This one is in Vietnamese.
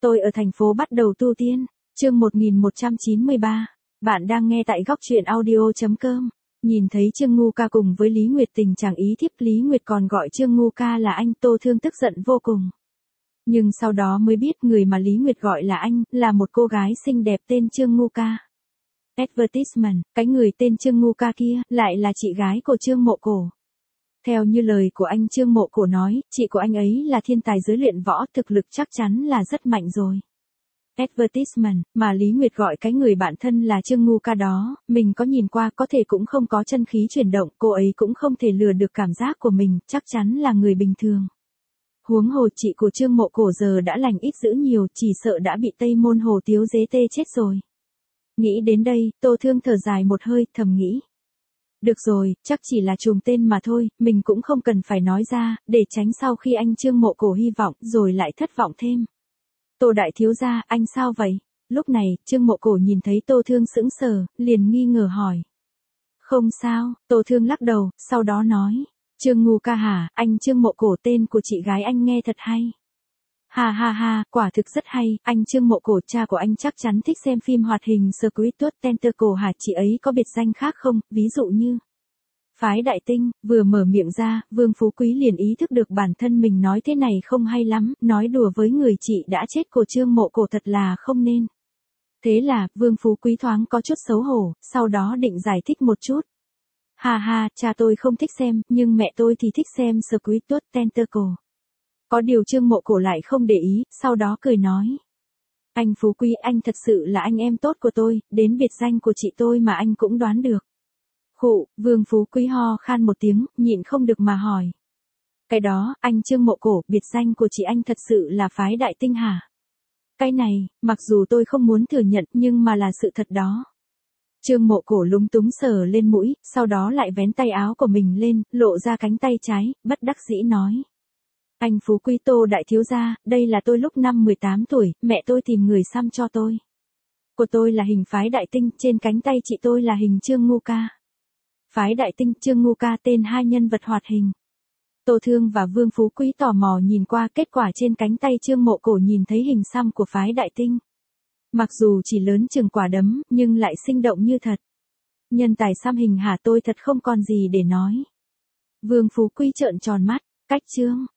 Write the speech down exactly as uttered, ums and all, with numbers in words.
Tôi ở thành phố bắt đầu tu tiên. Chương một nghìn một trăm chín mươi ba. Bạn đang nghe tại góc truyện audio chấm com. Nhìn thấy Trương Ngu Ca cùng với Lý Nguyệt tình chàng ý thiếp, Lý Nguyệt còn gọi Trương Ngu Ca là anh, Tô Thương tức giận vô cùng. Nhưng sau đó mới biết người mà Lý Nguyệt gọi là anh, là một cô gái xinh đẹp tên Trương Ngu Ca. Advertisement, cái người tên Trương Ngu Ca kia, lại là chị gái của Trương Mộ Cổ. Theo như lời của anh Trương Mộ Cổ nói, chị của anh ấy là thiên tài giới luyện võ, thực lực chắc chắn là rất mạnh rồi. Advertisement, mà Lý Nguyệt gọi cái người bạn thân là Trương Ngu Ca đó, mình có nhìn qua, có thể cũng không có chân khí chuyển động, cô ấy cũng không thể lừa được cảm giác của mình, chắc chắn là người bình thường. Huống hồ chị của Trương Mộ Cổ giờ đã lành ít dữ nhiều, chỉ sợ đã bị Tây Môn Hồ Tiếu dế tê chết rồi. Nghĩ đến đây, Tô Thương thở dài một hơi, thầm nghĩ. Được rồi, chắc chỉ là trùng tên mà thôi, mình cũng không cần phải nói ra, để tránh sau khi anh Trương Mộ Cổ hy vọng, rồi lại thất vọng thêm. Tô đại thiếu gia, anh sao vậy? Lúc này, Trương Mộ Cổ nhìn thấy Tô Thương sững sờ, liền nghi ngờ hỏi. Không sao, Tô Thương lắc đầu, sau đó nói. Trương Ngu Ca hả, anh Trương Mộ Cổ, tên của chị gái anh nghe thật hay. Ha ha ha, quả thực rất hay, anh Trương Mộ Cổ, cha của anh chắc chắn thích xem phim hoạt hình Squidward Tentacle hả? Chị ấy có biệt danh khác không, ví dụ như Phái Đại Tinh. Vừa mở miệng ra, Vương Phú Quý liền ý thức được bản thân mình nói thế này không hay lắm, nói đùa với người chị đã chết của Trương Mộ Cổ thật là không nên. Thế là, Vương Phú Quý thoáng có chút xấu hổ, sau đó định giải thích một chút. Ha ha, cha tôi không thích xem, nhưng mẹ tôi thì thích xem Squidward Tentacle. Có điều Trương Mộ Cổ lại không để ý, sau đó cười nói. Anh Phú Quý, anh thật sự là anh em tốt của tôi, đến biệt danh của chị tôi mà anh cũng đoán được. Khụ, Vương Phú Quý ho khan một tiếng, nhịn không được mà hỏi. Cái đó, anh Trương Mộ Cổ, biệt danh của chị anh thật sự là Phái Đại Tinh hả? Cái này, mặc dù tôi không muốn thừa nhận nhưng mà là sự thật đó. Trương Mộ Cổ lúng túng sờ lên mũi, sau đó lại vén tay áo của mình lên, lộ ra cánh tay trái, bất đắc dĩ nói. Anh Phú Quý, Tô đại thiếu gia, đây là tôi lúc năm mười tám tuổi, mẹ tôi tìm người xăm cho tôi. Của tôi là hình Phái Đại Tinh, trên cánh tay chị tôi là hình Trương Ngu Ca. Phái Đại Tinh, Trương Ngu Ca tên hai nhân vật hoạt hình. Tô Thương và Vương Phú Quý tò mò nhìn qua, kết quả trên cánh tay Trương Mộ Cổ nhìn thấy hình xăm của Phái Đại Tinh. Mặc dù chỉ lớn chừng quả đấm, nhưng lại sinh động như thật. Nhân tài xăm hình hả? Tôi thật không còn gì để nói. Vương Phú Quý trợn tròn mắt, cách Trương